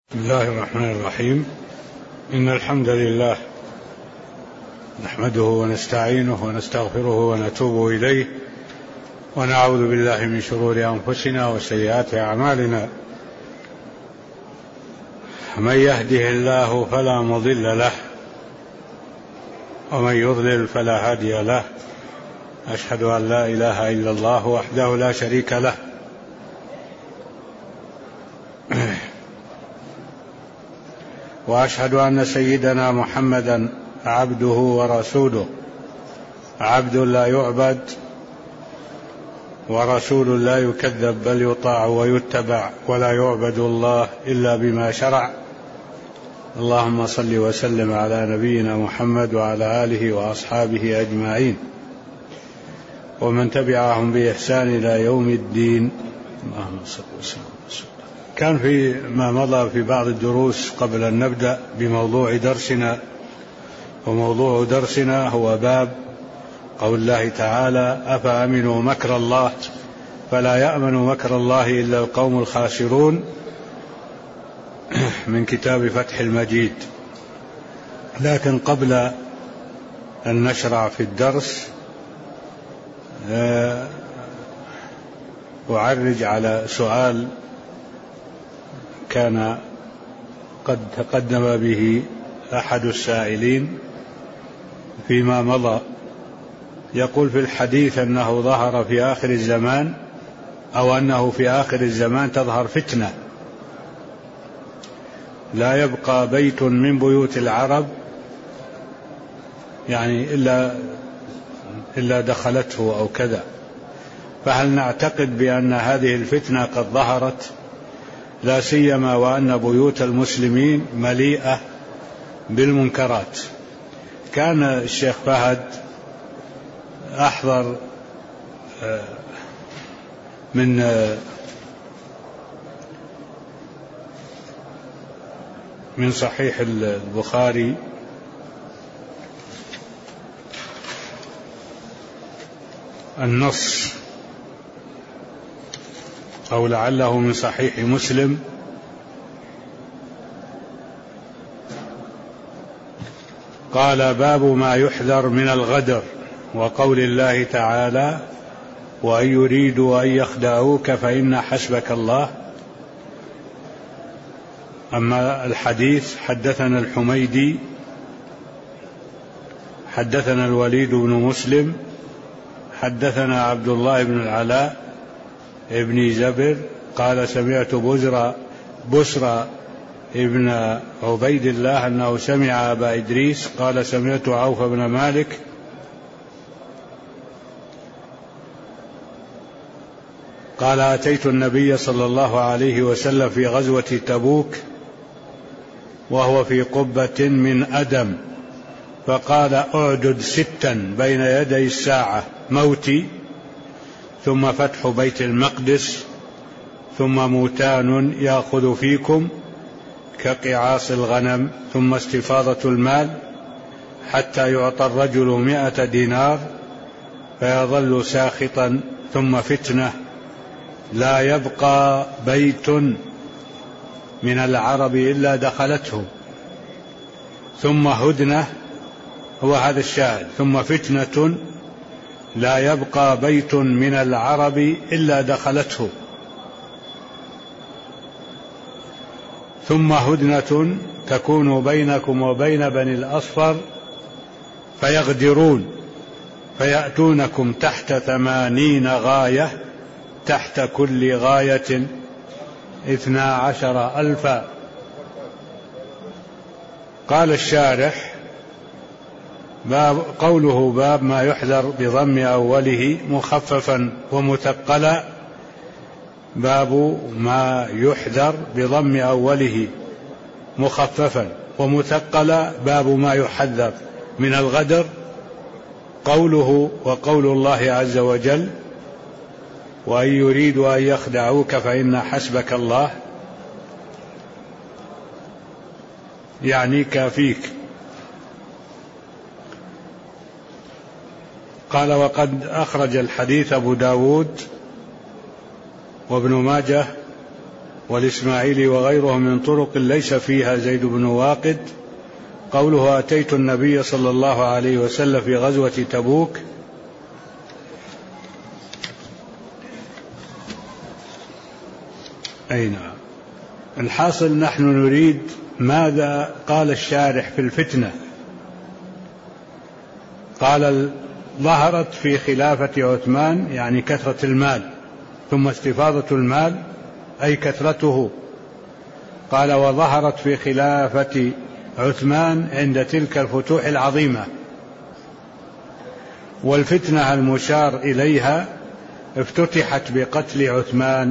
بسم الله الرحمن الرحيم. إن الحمد لله نحمده ونستعينه ونستغفره ونتوب إليه ونعوذ بالله من شرور أنفسنا وسيئات أعمالنا. من يهده الله فلا مضل له ومن يضلل فلا هادي له. أشهد أن لا إله إلا الله وحده لا شريك له وأشهد أن سيدنا محمدا عبده ورسوله، عبد لا يعبد ورسول لا يكذب بل يطاع ويتبع، ولا يعبد الله إلا بما شرع. اللهم صل وسلم على نبينا محمد وعلى آله وأصحابه أجمعين ومن تبعهم بإحسان إلى يوم الدين. اللهم صل وسلم. كان في ما مضى في بعض الدروس قبل أن نبدأ بموضوع درسنا، وموضوع درسنا هو باب قول الله تعالى: أفأمنوا مكر الله فلا يأمن مكر الله إلا القوم الخاسرون، من كتاب فتح المجيد. لكن قبل أن نشرع في الدرس أعرج على سؤال كان قد تقدم به أحد السائلين فيما مضى. يقول في الحديث أنه ظهر في آخر الزمان، أو أنه في آخر الزمان تظهر فتنة لا يبقى بيت من بيوت العرب يعني إلا دخلته أو كذا. فهل نعتقد بأن هذه الفتنة قد ظهرت، لا سيما وأن بيوت المسلمين مليئة بالمنكرات؟ كان الشيخ فهد أحضر من صحيح البخاري النص، أو لعله من صحيح مسلم، قال: باب ما يحذر من الغدر، وقول الله تعالى: وأن يريدوا أن يخدعوك فإن حسبك الله. أما الحديث: حدثنا الحميدي حدثنا الوليد بن مسلم حدثنا عبد الله بن العلاء ابن زبر قال: سمعت بسرى ابن عبيد الله أنه سمع أبا إدريس قال: سمعت عوف بن مالك قال: أتيت النبي صلى الله عليه وسلم في غزوة تبوك وهو في قبة من أدم، فقال: أعدد 6 بين يدي الساعة: موتي، ثم فتح بيت المقدس، ثم موتان يأخذ فيكم كقعاص الغنم، ثم استفاضة المال حتى يعطى الرجل 100 دينار فيظل ساخطا، ثم فتنة لا يبقى بيت من العرب إلا دخلته، ثم هدنة، هو هذا الشاهد، ثم فتنة لا يبقى بيت من العرب إلا دخلته، ثم هدنة تكون بينكم وبين بني الأصفر فيغدرون فيأتونكم تحت 80 غاية، تحت كل غاية 12,000. قال الشارح: قوله باب ما يحذر بضم أوله مخففا ومثقلا، باب ما يحذر بضم أوله مخففا ومثقلا، باب ما يحذر من الغدر. قوله: وقول الله عز وجل: وأن يريدوا أن يخدعوك فإن حسبك الله، يعني كافيك. قال: وقد أخرج الحديث أبو داود وابن ماجه والإسماعيلي وغيره من طرق ليس فيها زيد بن واقد. قوله أتيت النبي صلى الله عليه وسلم في غزوة تبوك، أي نعم. الحاصل نحن نريد ماذا قال الشارح في الفتنة. قال ظهرت في خلافة عثمان يعني كثرة المال، ثم استفاضة المال أي كثرته. قال وظهرت في خلافة عثمان عند تلك الفتوح العظيمة. والفتنة المشار إليها افتتحت بقتل عثمان،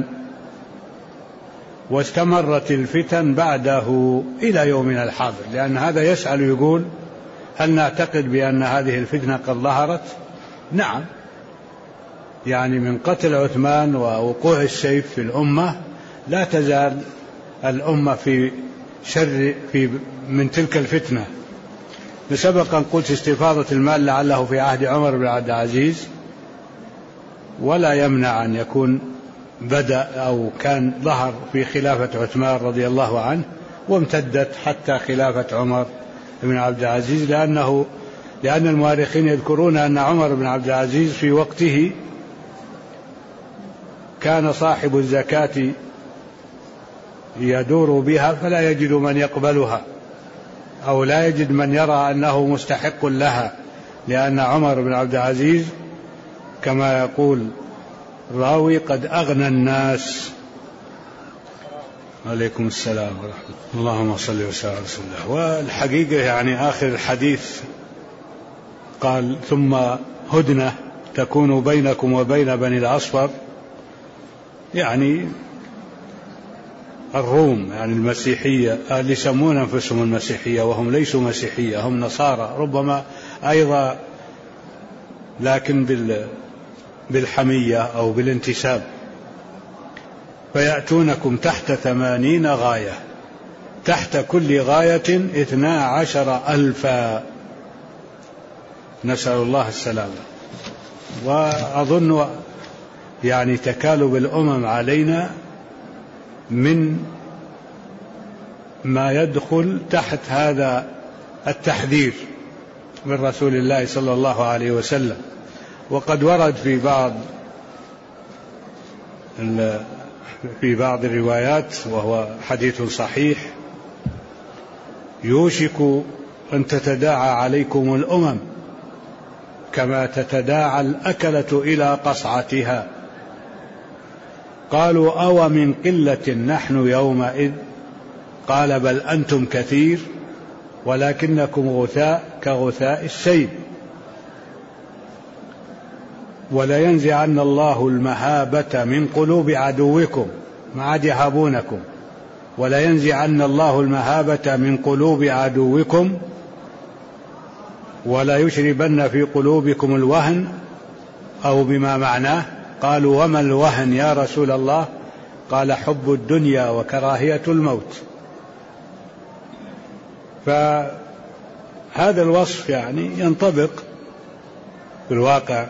واستمرت الفتن بعده إلى يومنا الحاضر. لأن هذا يسأل يقول هل نعتقد بأن هذه الفتنة قد ظهرت؟ نعم، يعني من قتل عثمان ووقوع السيف في الأمة لا تزال الأمة في شر من تلك الفتنة. سبق أن قلت استفاضة المال لعله في عهد عمر بن عبد العزيز، ولا يمنع أن يكون بدأ أو كان ظهر في خلافة عثمان رضي الله عنه وامتدت حتى خلافة عمر بن عبد العزيز، لأن المؤرخين يذكرون أن عمر بن عبد العزيز في وقته كان صاحب الزكاة يدور بها فلا يجد من يقبلها أو لا يجد من يرى أنه مستحق لها، لأن عمر بن عبد العزيز كما يقول راوي قد أغنى الناس. عليكم السلام ورحمة الله. اللهم صل وسلم على رسول الله. والحقيقة يعني آخر الحديث قال ثم هدنة تكون بينكم وبين بني الأصفر، يعني الروم، يعني المسيحية اللي يسمون أنفسهم المسيحية وهم ليسوا مسيحية، هم نصارى ربما أيضا، لكن بالحمية أو بالانتساب. فيأتونكم تحت 80 غاية، تحت كل غاية 12,000. نسأل الله السلامة. وأظن يعني تكالب الأمم علينا من ما يدخل تحت هذا التحذير من رسول الله صلى الله عليه وسلم. وقد ورد في بعض الروايات وهو حديث صحيح يوشك أن تتداعى عليكم الأمم كما تتداعى الأكلة إلى قصعتها. قالوا أو من قلة نحن يومئذ؟ قال بل أنتم كثير ولكنكم غثاء كغثاء السيل. ولينزعن الله المهابة من قلوب عدوكم، ما عاد يهابونكم، ولينزعن الله المهابة من قلوب عدوكم ولا يشربن في قلوبكم الوهن، أو بما معناه. قالوا وما الوهن يا رسول الله؟ قال حب الدنيا وكراهية الموت. فهذا الوصف يعني ينطبق في الواقع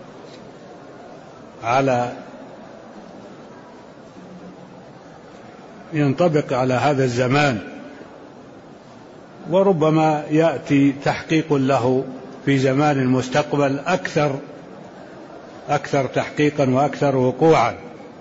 ينطبق على هذا الزمان، وربما يأتي تحقيق له في زمان المستقبل أكثر تحقيقا وأكثر وقوعا.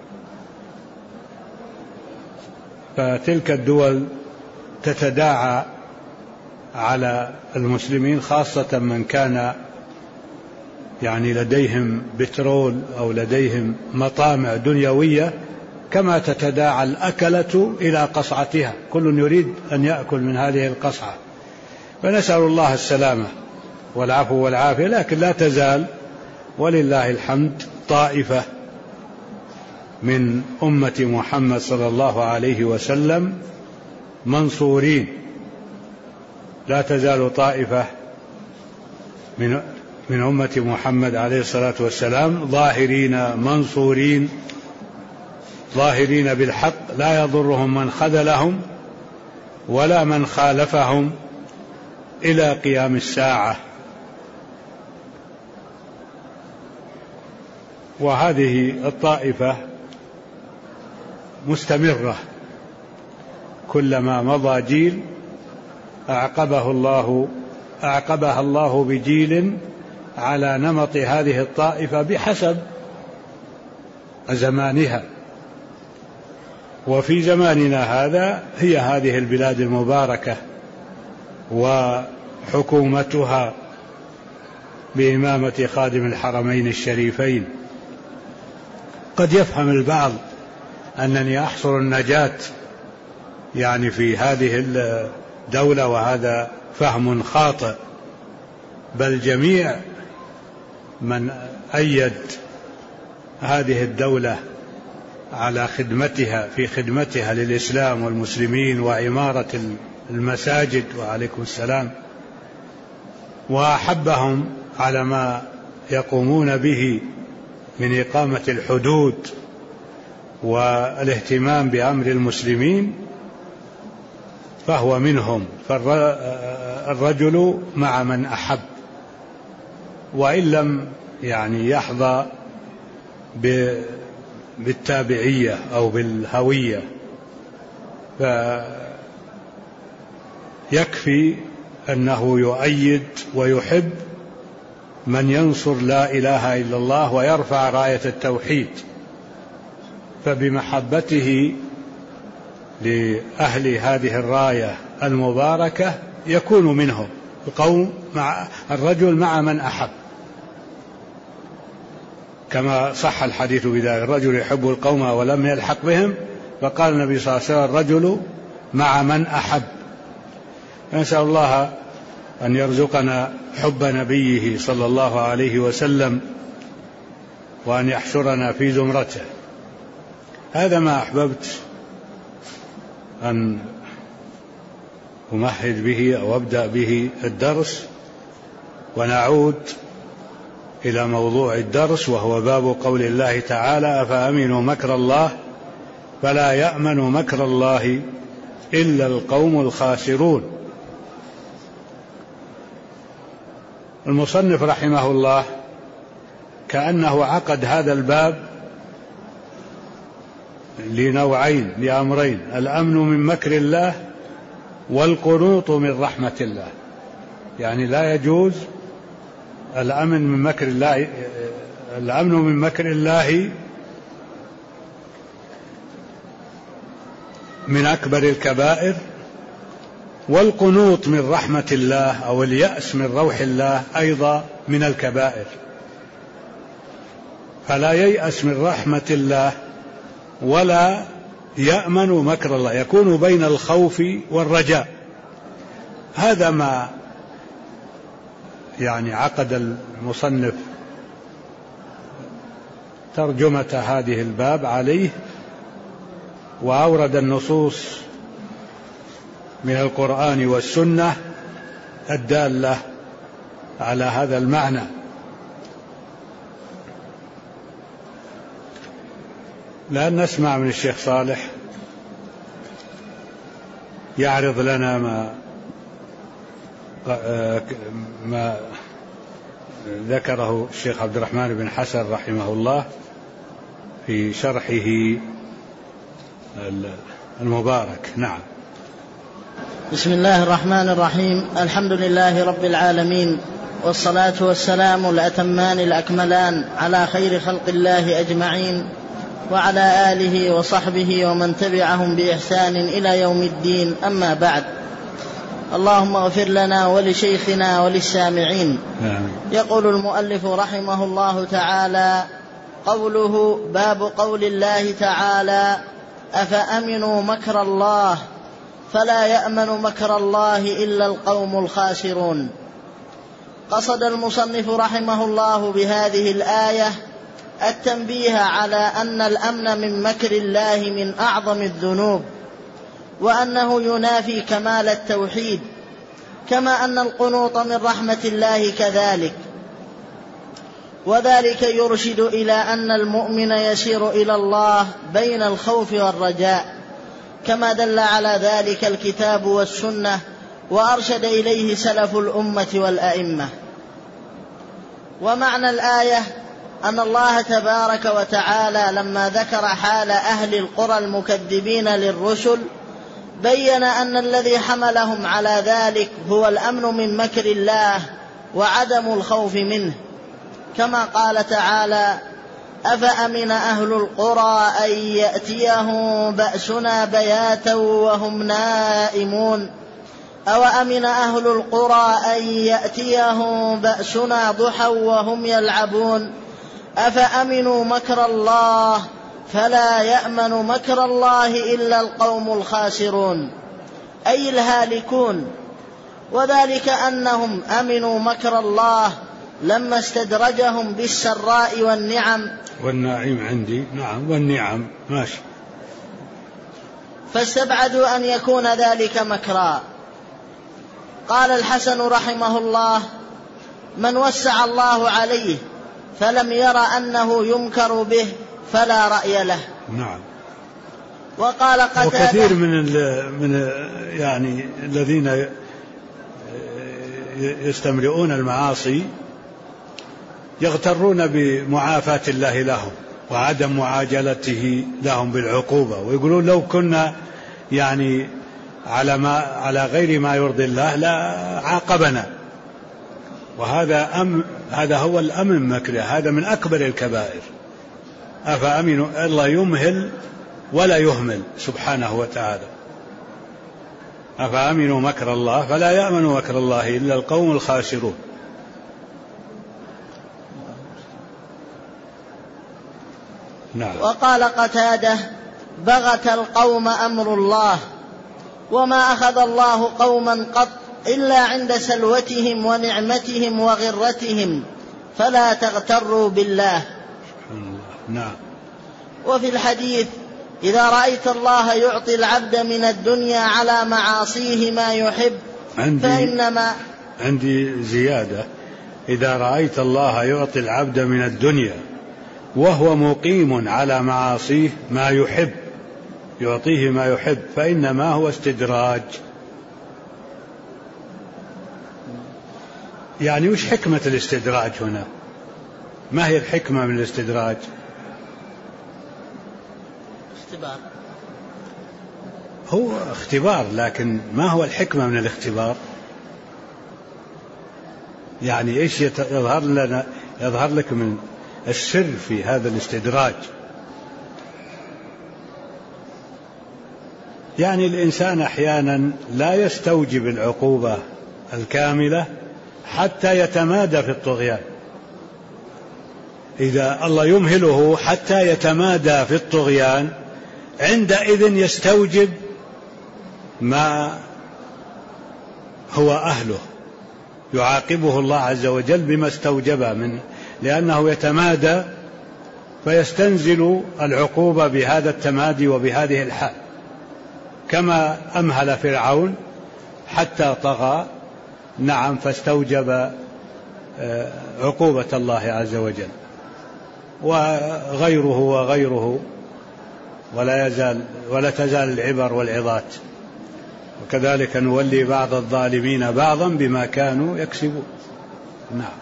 فتلك الدول تتداعى على المسلمين، خاصة من كان يعني لديهم بترول أو لديهم مطامع دنيوية، كما تتداعى الأكلة إلى قصعتها، كل يريد أن يأكل من هذه القصعة. فنسأل الله السلامة والعفو والعافية. لكن لا تزال ولله الحمد طائفة من أمة محمد صلى الله عليه وسلم منصورين، لا تزال طائفة من أمة محمد عليه الصلاة والسلام ظاهرين منصورين، ظاهرين بالحق، لا يضرهم من خذلهم ولا من خالفهم إلى قيام الساعة. وهذه الطائفة مستمرة كلما مضى جيل أعقبها الله بجيل على نمط هذه الطائفة بحسب زمانها. وفي زماننا هذا هي هذه البلاد المباركة وحكومتها بإمامة خادم الحرمين الشريفين. قد يفهم البعض أنني أحصر النجاة يعني في هذه الدولة، وهذا فهم خاطئ، بل جميع من أيد هذه الدولة على في خدمتها للإسلام والمسلمين وعمارة المساجد وعليكم السلام، وأحبهم على ما يقومون به من إقامة الحدود والاهتمام بأمر المسلمين، فهو منهم. فالرجل مع من أحب، وإن لم يعني يحظى بالتابعية أو بالهوية، فيكفي أنه يؤيد ويحب من ينصر لا إله إلا الله ويرفع راية التوحيد، فبمحبته لأهل هذه الراية المباركة يكون منهم. القوم مع الرجل مع من أحب، كما صح الحديث بذلك: الرجل يحب القوم ولم يلحق بهم، فقال النبي صلى الله عليه وسلم: الرجل مع من أحب. نسأل الله أن يرزقنا حب نبيه صلى الله عليه وسلم، وأن يحشرنا في زمرته. هذا ما أحببت أن أمهد به أو أبدأ به الدرس، ونعود إلى موضوع الدرس، وهو باب قول الله تعالى: أفأمنوا مكر الله فلا يأمن مكر الله إلا القوم الخاسرون. المصنف رحمه الله كأنه عقد هذا الباب لنوعين، لأمرين: الأمن من مكر الله والقنوط من رحمة الله. يعني لا يجوز الأمن من مكر الله، الأمن من مكر الله من أكبر الكبائر، والقنوط من رحمة الله أو اليأس من روح الله أيضا من الكبائر. فلا ييأس من رحمة الله ولا يأمن مكر الله، يكون بين الخوف والرجاء. هذا ما يعني عقد المصنف ترجمة هذه الباب عليه، وأورد النصوص من القرآن والسنة الدالة على هذا المعنى. لأن نسمع من الشيخ صالح يعرض لنا ما ذكره الشيخ عبد الرحمن بن حسن رحمه الله في شرحه المبارك. نعم. بسم الله الرحمن الرحيم. الحمد لله رب العالمين، والصلاة والسلام الأتمان الأكملان على خير خلق الله أجمعين، وعلى آله وصحبه ومن تبعهم بإحسان إلى يوم الدين. أما بعد، اللهم اغفر لنا ولشيخنا وللسامعين. يقول المؤلف رحمه الله تعالى: قوله باب قول الله تعالى: أفأمنوا مكر الله فلا يأمن مكر الله إلا القوم الخاسرون. قصد المصنف رحمه الله بهذه الآية التنبيه على أن الأمن من مكر الله من أعظم الذنوب، وأنه ينافي كمال التوحيد، كما أن القنوط من رحمة الله كذلك. وذلك يرشد إلى أن المؤمن يسير إلى الله بين الخوف والرجاء، كما دل على ذلك الكتاب والسنة، وأرشد إليه سلف الأمة والأئمة. ومعنى الآية أن الله تبارك وتعالى لما ذكر حال أهل القرى المكذبين للرسل بين أن الذي حملهم على ذلك هو الأمن من مكر الله وعدم الخوف منه، كما قال تعالى: أفأمن أهل القرى أن يأتيهم بأسنا بياتا وهم نائمون أو أمن أهل القرى أن يأتيهم بأسنا ضحى وهم يلعبون أفأمنوا مكر الله فلا يأمن مكر الله إلا القوم الخاسرون، أي الهالكون. وذلك أنهم أمنوا مكر الله لما استدرجهم بالسراء والنعيم عندي، نعم، والنعم ماشي، فاستبعدوا أن يكون ذلك مكرا. قال الحسن رحمه الله: من وسع الله عليه فلم ير أنه يمكر به فلا رأي له. نعم. وقال قتادة: وكثير من يعني الذين يستمرئون المعاصي يغترون بمعافاة الله لهم وعدم معاجلته لهم بالعقوبة، ويقولون لو كنا يعني على غير ما يرضي الله لا عاقبنا. هذا هو الأمن مكره، هذا من أكبر الكبائر. أفأمنوا، الله يمهل ولا يهمل سبحانه وتعالى. أفأمنوا مكر الله فلا يأمن مكر الله إلا القوم الخاسرون. نعم. وقال قتادة: بغت القوم أمر الله، وما أخذ الله قوما قط إلا عند سلوتهم ونعمتهم وغرتهم، فلا تغتروا بالله. نعم. وفي الحديث: إذا رأيت الله يعطي العبد من الدنيا على معاصيه ما يحب فإنما عندي زيادة: إذا رأيت الله يعطي العبد من الدنيا وهو مقيم على معاصيه ما يحب، يعطيه ما يحب، فإنما هو استدراج. يعني وش حكمة الاستدراج هنا؟ ما هي الحكمة من الاستدراج؟ اختبار. هو اختبار، لكن ما هو الحكمة من الاختبار؟ يعني ايش يظهر لك من السر في هذا الاستدراج؟ يعني الإنسان أحيانا لا يستوجب العقوبة الكاملة حتى يتمادى في الطغيان. إذا الله يمهله حتى يتمادى في الطغيان عندئذ يستوجب ما هو أهله، يعاقبه الله عز وجل بما استوجبه منه، لأنه يتمادى فيستنزل العقوبة بهذا التمادي وبهذه الحال، كما أمهل فرعون حتى طغى، نعم، فاستوجب عقوبة الله عز وجل، وغيره ولا تزال العبر والعظات. وكذلك نولي بعض الظالمين بعضا بما كانوا يكسبون. نعم.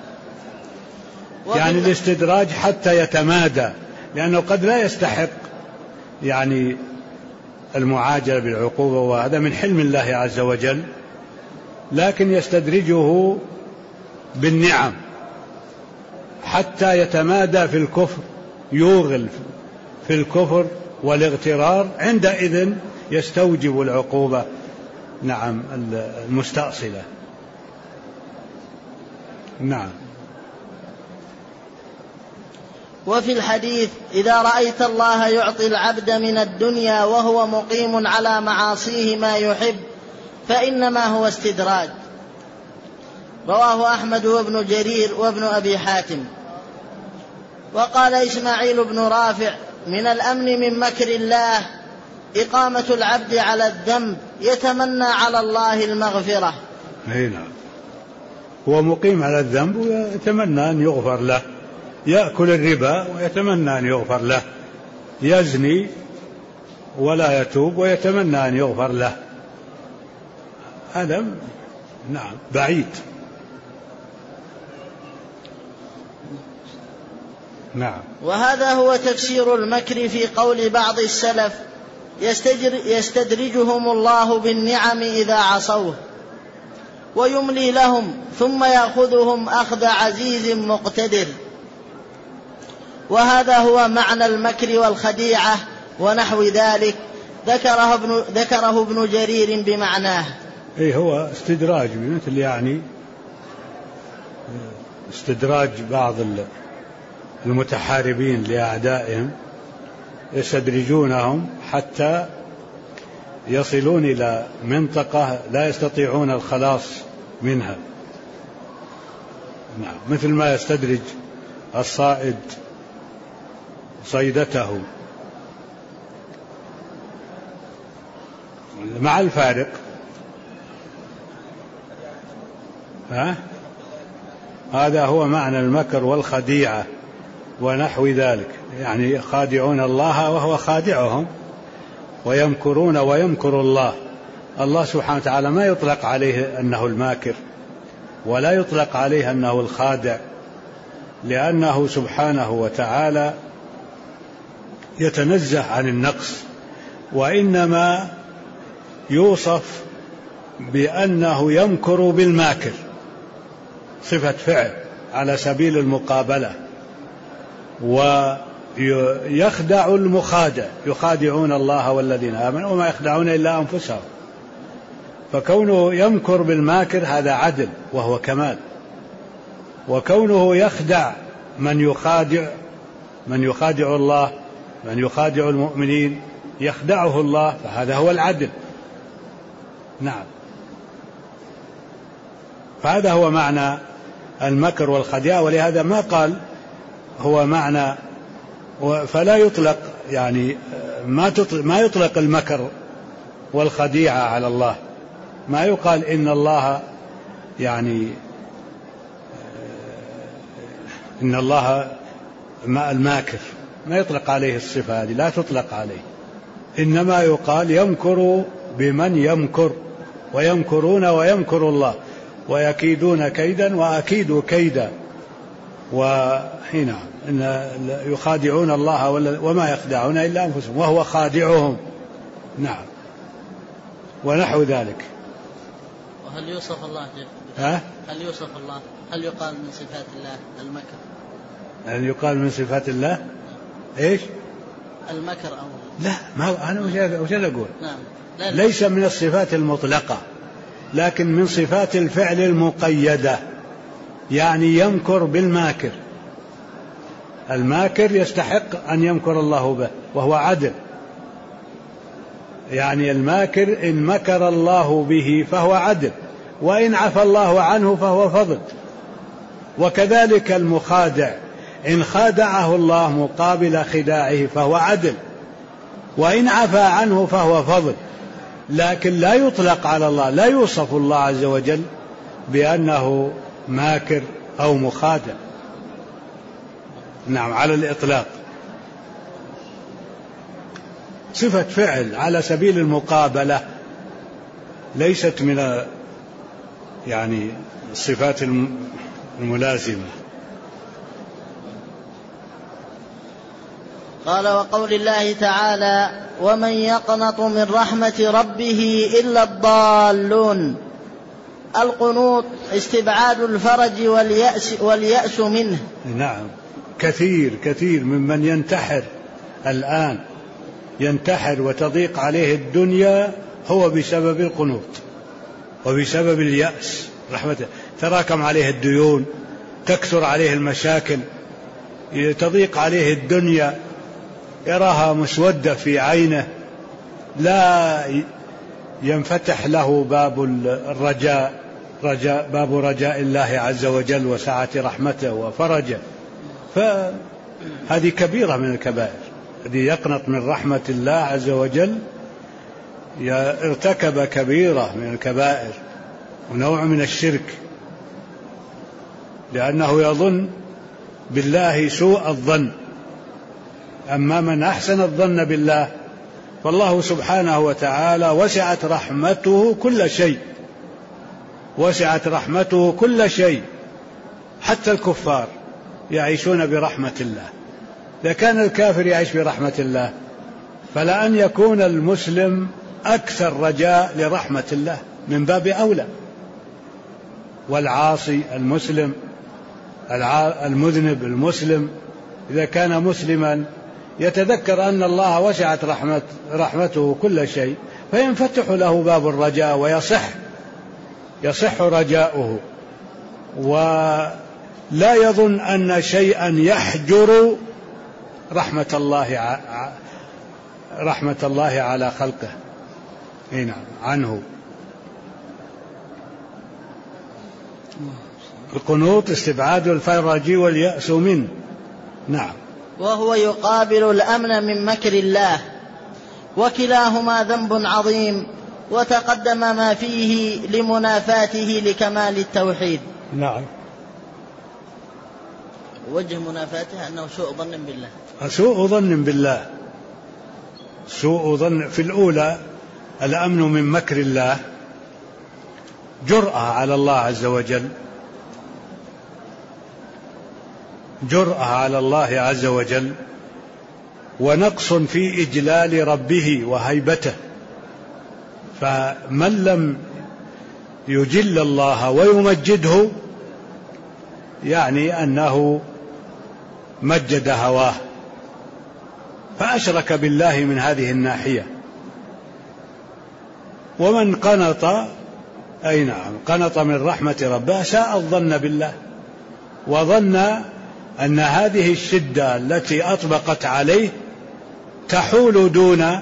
يعني الاستدراج حتى يتمادى، لأنه قد لا يستحق يعني المعاجلة بالعقوبة، وهذا من حلم الله عز وجل، لكن يستدرجه بالنعم حتى يتمادى في الكفر، يوغل في الكفر والاغترار، عندئذ يستوجب العقوبة، نعم، المستأصلة. نعم. وفي الحديث: إذا رأيت الله يعطي العبد من الدنيا وهو مقيم على معاصيه ما يحب فإنما هو استدراج. رواه أحمد وابن جرير وابن أبي حاتم. وقال إسماعيل بن رافع: من الأمن من مكر الله إقامة العبد على الذنب يتمنى على الله المغفرة. نعم، هو مقيم على الذنب ويتمنى أن يغفر له، يأكل الربا ويتمنى أن يغفر له، يزني ولا يتوب ويتمنى أن يغفر له، هذا نعم بعيد. نعم. وهذا هو تفسير المكر في قول بعض السلف: يستدرجهم الله بالنعم إذا عصوه ويملي لهم ثم يأخذهم أخذ عزيز مقتدر. وهذا هو معنى المكر والخديعة ونحو ذلك، ذكره ابن جرير بمعناه. هو استدراج، مثل يعني استدراج بعض المتحاربين لأعدائهم، يستدرجونهم حتى يصلون إلى منطقة لا يستطيعون الخلاص منها. مثل ما يستدرج الصائد صيدته، مع الفارق هذا هو معنى المكر والخديعة ونحو ذلك، يعني يخادعون الله وهو خادعهم، ويمكرون ويمكر الله. الله سبحانه وتعالى ما يطلق عليه أنه الماكر، ولا يطلق عليه أنه الخادع، لأنه سبحانه وتعالى يتنزه عن النقص، وإنما يوصف بأنه يمكر بالماكر، صفة فعل على سبيل المقابلة، ويخدع المخادع، يخادعون الله والذين آمنوا وما يخدعون إلا أنفسهم. فكونه يمكر بالماكر هذا عدل وهو كمال، وكونه يخدع من يخادع الله، من يخادع المؤمنين يخدعه الله، فهذا هو العدل. نعم، فهذا هو معنى المكر والخديعة. ولهذا ما قال هو معنى، فلا يطلق يعني ما يطلق المكر والخديعة على الله، ما يقال إن الله يعني إن الله الماكر، ما يطلق عليه الصفة هذه، لا تطلق عليه، إنما يقال يمكر بمن يمكر، ويمكرون ويمكر الله، ويكيدون كيدا وأكيد كيدا. وهنا إن يخادعون الله وما يخدعون إلا أنفسهم وهو خادعهم. نعم، ونحو ذلك. وهل يوصف الله هل يوصف الله، هل يقال من صفات الله المكر؟ هل يقال من صفات الله إيش؟ المكر أو لا، ما أنا وش أقول؟ نعم. ليس من الصفات المطلقة، لكن من صفات الفعل المقيدة، يعني يمكر بالماكر. الماكر يستحق أن يمكر الله به وهو عدل، يعني الماكر إن مكر الله به فهو عدل، وإن عفى الله عنه فهو فضل. وكذلك المخادع إن خادعه الله مقابل خداعه فهو عدل، وإن عفى عنه فهو فضل. لكن لا يطلق على الله، لا يوصف الله عز وجل بأنه ماكر أو مخادع، نعم، على الإطلاق. صفة فعل على سبيل المقابلة، ليست من يعني الصفات الملازمة. قال: وقول الله تعالى: ومن يقنط من رحمة ربه إلا الضالون. القنوط استبعاد الفرج واليأس منه. نعم، كثير ممن ينتحر الآن، ينتحر وتضيق عليه الدنيا هو بسبب القنوط وبسبب اليأس. رحمته تراكم عليه الديون، تكثر عليه المشاكل، تضيق عليه الدنيا، يراها مسودة في عينه، لا ينفتح له باب الرجاء، باب رجاء الله عز وجل وسعة رحمته وفرجه. فهذه كبيرة من الكبائر. الذي يقنط من رحمة الله عز وجل ارتكب كبيرة من الكبائر ونوع من الشرك، لأنه يظن بالله سوء الظن. أما من أحسن الظن بالله فالله سبحانه وتعالى وسعت رحمته كل شيء، وسعت رحمته كل شيء، حتى الكفار يعيشون برحمة الله. إذا كان الكافر يعيش برحمة الله فلأن يكون المسلم أكثر رجاء لرحمة الله من باب أولى. والعاصي المسلم المذنب المسلم إذا كان مسلما يتذكر أن الله وسعت رحمته كل شيء، فينفتح له باب الرجاء ويصح رجاؤه، ولا يظن أن شيئا يحجر رحمة الله على خلقه عنه. القنوط استبعاد الفرج واليأس منه. نعم. وهو يقابل الأمن من مكر الله، وكلاهما ذنب عظيم، وتقدم ما فيه لمنافاته لكمال التوحيد. نعم. وجه منافاته أنه سوء ظن بالله. سوء ظن في الأولى الأمن من مكر الله، جرأة على الله عز وجل، ونقص في إجلال ربه وهيبته. فمن لم يجل الله ويمجده يعني أنه مجد هواه، فأشرك بالله من هذه الناحية. ومن قنط من رحمة ربه ساء الظن بالله، وظن أن هذه الشدة التي أطبقت عليه تحول دون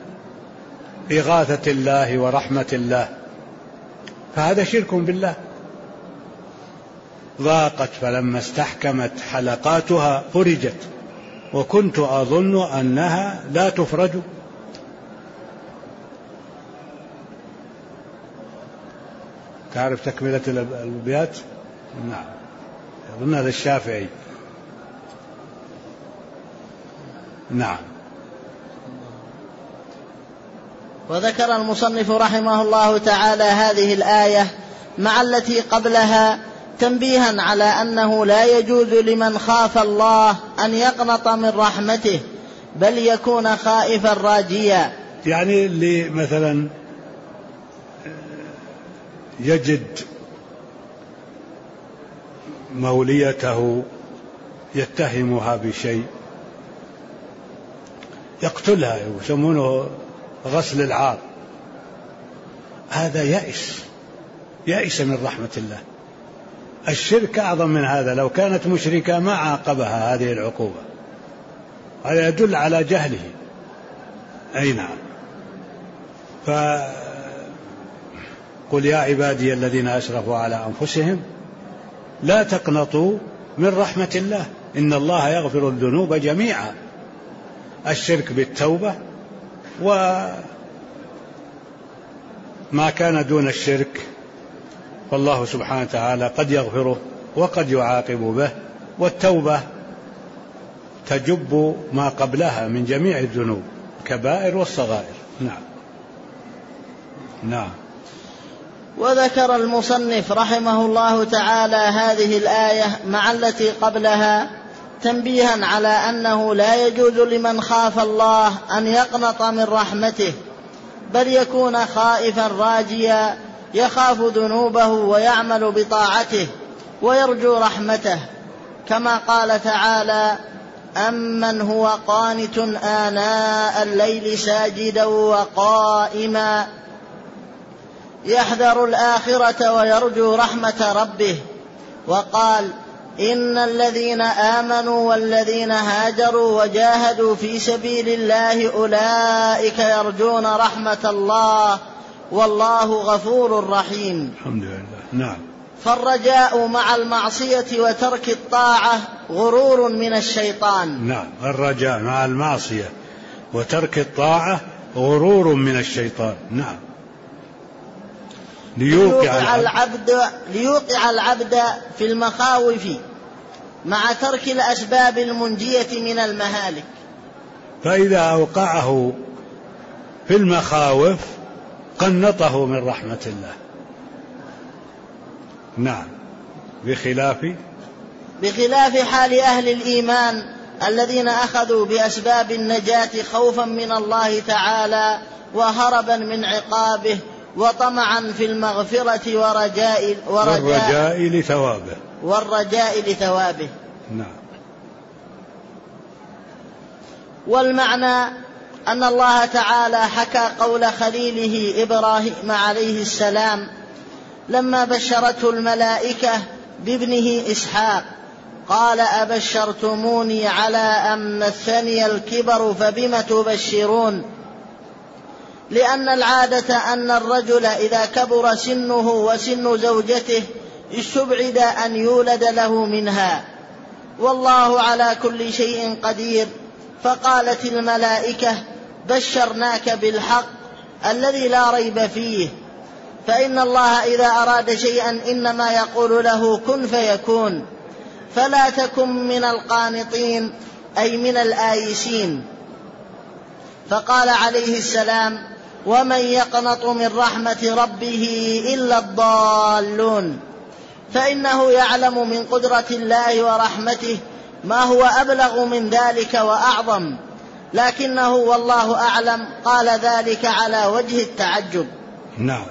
إغاثة الله ورحمة الله، فهذا شرك بالله. ضاقت فلما استحكمت حلقاتها فرجت، وكنت أظن أنها لا تفرج. تعرف تكملة الأبيات؟ نعم، أظن هذا الشافعي. نعم. وذكر المصنف رحمه الله تعالى هذه الآية مع التي قبلها تنبيها على أنه لا يجوز لمن خاف الله أن يقنط من رحمته، بل يكون خائفا راجيا. يعني اللي مثلا يجد موليته يتهمها بشيء يقتلها، يسمونه غسل العار، هذا يئس من رحمة الله. الشرك أعظم من هذا، لو كانت مشركة ما عاقبها هذه العقوبة، هذا يدل على جهله. أي نعم. فقل يا عبادي الذين أسرفوا على أنفسهم لا تقنطوا من رحمة الله إن الله يغفر الذنوب جميعا. الشرك بالتوبة، وما كان دون الشرك فالله سبحانه وتعالى قد يغفره وقد يعاقب به، والتوبة تجب ما قبلها من جميع الذنوب الكبائر والصغائر. نعم. وذكر المصنف رحمه الله تعالى هذه الآية مع التي قبلها تنبيها على أنه لا يجوز لمن خاف الله أن يقنط من رحمته، بل يكون خائفا راجيا يخاف ذنوبه ويعمل بطاعته ويرجو رحمته، كما قال تعالى: أمن هو قانت آناء الليل ساجدا وقائما يحذر الآخرة ويرجو رحمة ربه. وقال: إن الذين آمنوا والذين هاجروا وجاهدوا في سبيل الله أولئك يرجون رحمة الله والله غفور رحيم. الحمد لله. نعم. فالرجاء مع المعصية وترك الطاعة غرور من الشيطان. نعم، الرجاء مع المعصية وترك الطاعة غرور من الشيطان. نعم. ليوقع العبد في المخاوف مع ترك الأسباب المنجية من المهالك. فإذا أوقعه في المخاوف قنطه من رحمة الله. نعم. بخلاف حال أهل الإيمان الذين أخذوا بأسباب النجاة خوفا من الله تعالى وهربا من عقابه وطمعا في المغفرة والرجاء لثوابه. نعم. والمعنى أن الله تعالى حكى قول خليله إبراهيم عليه السلام لما بشرته الملائكة بابنه إسحاق قال أبشرتموني على أن مسني الكبر فبم تبشرون، لأن العادة أن الرجل إذا كبر سنه وسن زوجته استبعد أن يولد له منها، والله على كل شيء قدير. فقالت الملائكة بشرناك بالحق الذي لا ريب فيه، فإن الله إذا أراد شيئا إنما يقول له كن فيكون، فلا تكن من القانطين أي من الآيسين. فقال عليه السلام ومن يقنط من رحمة ربه إلا الضالون، فإنه يعلم من قدرة الله ورحمته ما هو أبلغ من ذلك وأعظم، لكنه والله أعلم قال ذلك على وجه التعجب. نعم.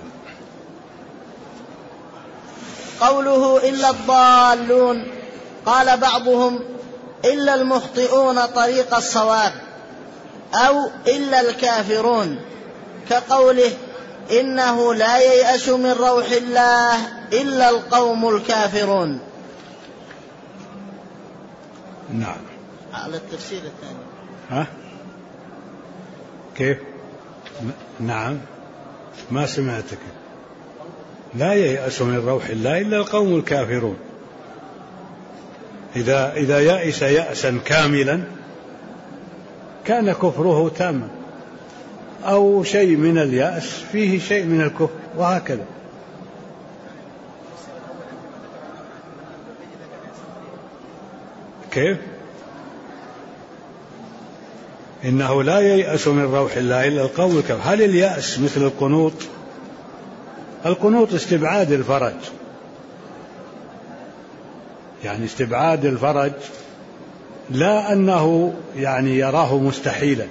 قوله إلا الضالون قال بعضهم إلا المخطئون طريق الصواب، أو إلا الكافرون، كقوله إنه لا ييأس من روح الله إلا القوم الكافرون. نعم. على التفسير الثاني. ها؟ كيف؟ نعم، ما سمعتك. لا ييأس من روح الله إلا القوم الكافرون. إذا يأس يأسا كاملا كان كفره تاما، أو شيء من اليأس فيه شيء من الكفر، وهكذا. كيف؟ إنه لا ييأس من روح الله إلا القوم الكافرون. هل اليأس مثل القنوط؟ القنوط استبعاد الفرج، يعني استبعاد الفرج، لا أنه يعني يراه مستحيلا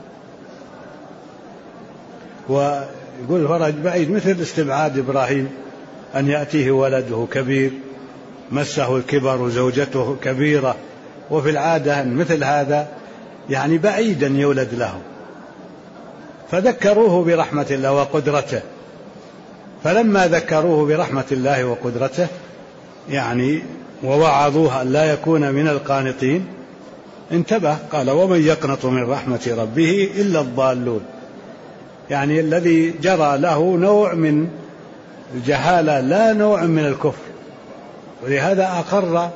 ويقول الفرج بعيد، مثل استبعاد إبراهيم أن يأتيه ولده كبير مسه الكبر زوجته كبيرة، وفي العادة مثل هذا يعني بعيدا يولد له، فذكروه برحمة الله وقدرته، فلما ذكروه برحمة الله وقدرته يعني ووعظوه أن لا يكون من القانطين انتبه، قال ومن يقنط من رحمة ربه إلا الضالون، يعني الذي جرى له نوع من الجهالة لا نوع من الكفر. ولهذا أقر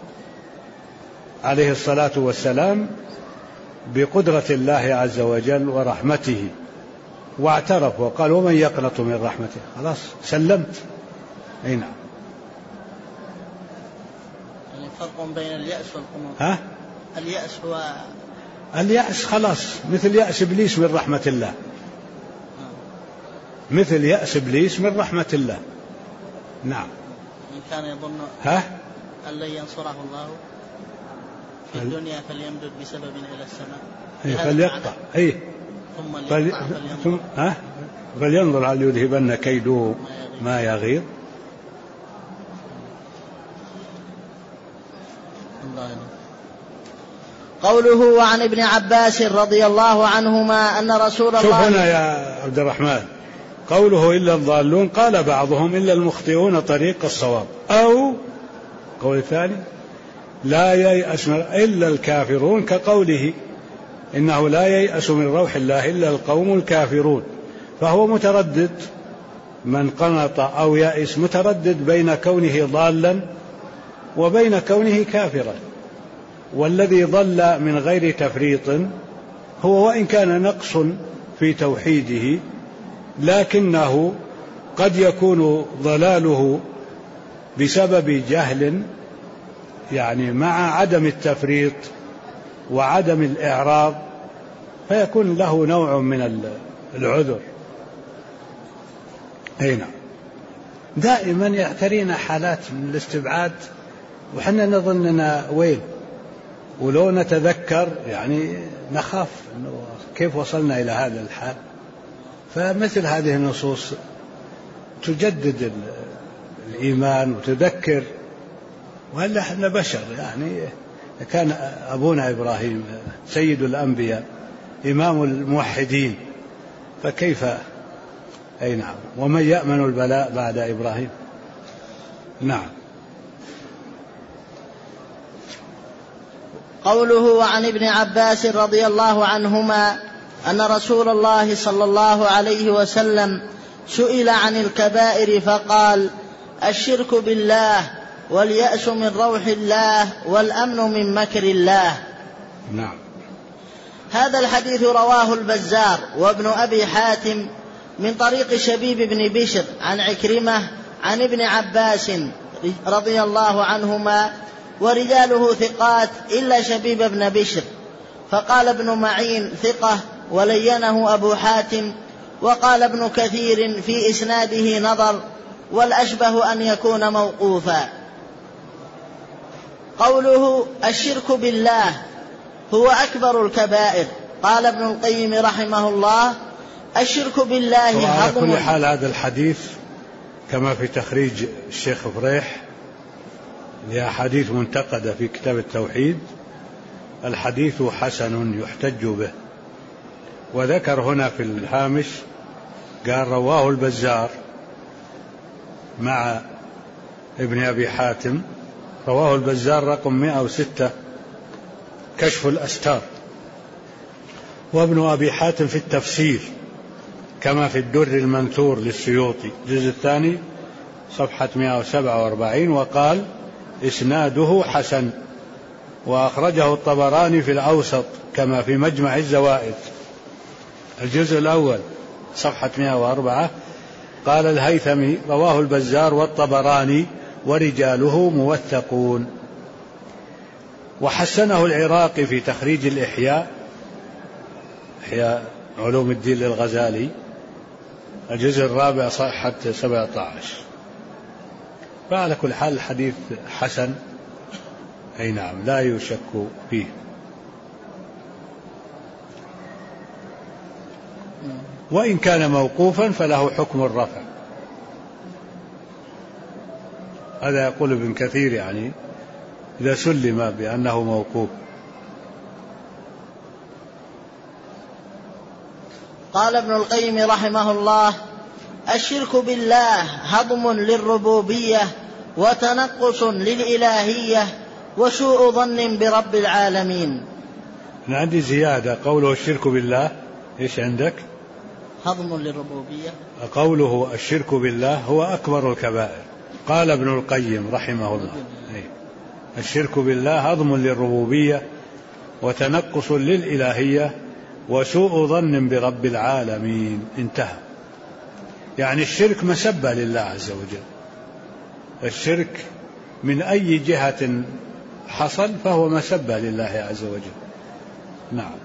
عليه الصلاة والسلام بقدرة الله عز وجل ورحمته، واعترف وقال ومن يقنط من رحمته، خلاص سلمت. أي نعم. فرق بين اليأس والقنوط. ها؟ اليأس هو اليأس خلاص مثل يأس إبليس من رحمة الله، مثل يأس إبليس من رحمة الله. نعم. إن كان يظن أن لن ينصره الله في الدنيا فليمدد بسبب إلى السماء، فليقطع ثم فلينظر هل يذهبن كيده ما يغيظ. قوله وعن ابن عباس رضي الله عنهما أن رسول الله. شوف هنا يا عبد الرحمن، قوله إلا الضالون قال بعضهم إلا المخطئون طريق الصواب، أو قول الثاني لا ييأس إلا الكافرون، كقوله إنه لا ييأس من روح الله إلا القوم الكافرون، فهو متردد، من قنط أو يأس متردد بين كونه ضالا وبين كونه كافرا، والذي ضل من غير تفريط هو وإن كان نقص في توحيده لكنه قد يكون ضلاله بسبب جهل، يعني مع عدم التفريط وعدم الإعراض، فيكون له نوع من العذر. هنا دائما يعترينا حالات من الاستبعاد وحنا نظننا وين ولو نتذكر يعني نخاف إنه كيف وصلنا إلى هذا الحال. فمثل هذه النصوص تجدد الإيمان وتذكر. وهلا احنا بشر، يعني كان أبونا إبراهيم سيد الأنبياء إمام الموحدين، فكيف أي نعم، ومن يأمن البلاء بعد إبراهيم. نعم. قوله عن ابن عباس رضي الله عنهما أن رسول الله صلى الله عليه وسلم سئل عن الكبائر فقال: الشرك بالله، واليأس من روح الله، والأمن من مكر الله. نعم. هذا الحديث رواه البزار وابن أبي حاتم من طريق شبيب بن بشر عن عكرمة عن ابن عباس رضي الله عنهما، ورجاله ثقات إلا شبيب بن بشر. فقال ابن معين ثقة ولينه أبو حاتم. وقال ابن كثير في إسناده نظر، والأشبه أن يكون موقوفا. قوله الشرك بالله هو أكبر الكبائر. قال ابن القيم رحمه الله: الشرك بالله على هضم. كل حال هذا الحديث كما في تخريج الشيخ فريح لأحاديث منتقدة في كتاب التوحيد، الحديث حسن يحتج به. وذكر هنا في الهامش قال: رواه البزار مع ابن أبي حاتم. رواه البزار رقم 106 كشف الأستار، وابن أبي حاتم في التفسير كما في الدر المنثور للسيوطي الجزء الثاني صفحة 147، وقال: إسناده حسن. وأخرجه الطبراني في الأوسط كما في مجمع الزوائد الجزء الأول صفحة 104. قال الهيثمي: رواه البزار والطبراني ورجاله موثقون. وحسنه العراقي في تخريج الإحياء، إحياء علوم الدين للغزالي الجزء الرابع صفحة 17. فعلى كل حال الحديث حسن، أي نعم، لا يشك فيه. وإن كان موقوفا فله حكم الرفع. هذا يقول ابن كثير، يعني إذا سلم بأنه موقوف. قال ابن القيم رحمه الله: الشرك بالله هضم للربوبية وتنقص للإلهية وسوء ظن برب العالمين. أنا عندي زيادة، قوله الشرك بالله إيش عندك؟ هضم للربوبية. قوله الشرك بالله هو أكبر الكبائر. قال ابن القيم رحمه الله: الشرك بالله هضم للربوبية وتنقص للإلهية وسوء ظن برب العالمين. انتهى. يعني الشرك مسبة لله عز وجل. الشرك من أي جهة حصل فهو مسبة لله عز وجل. نعم.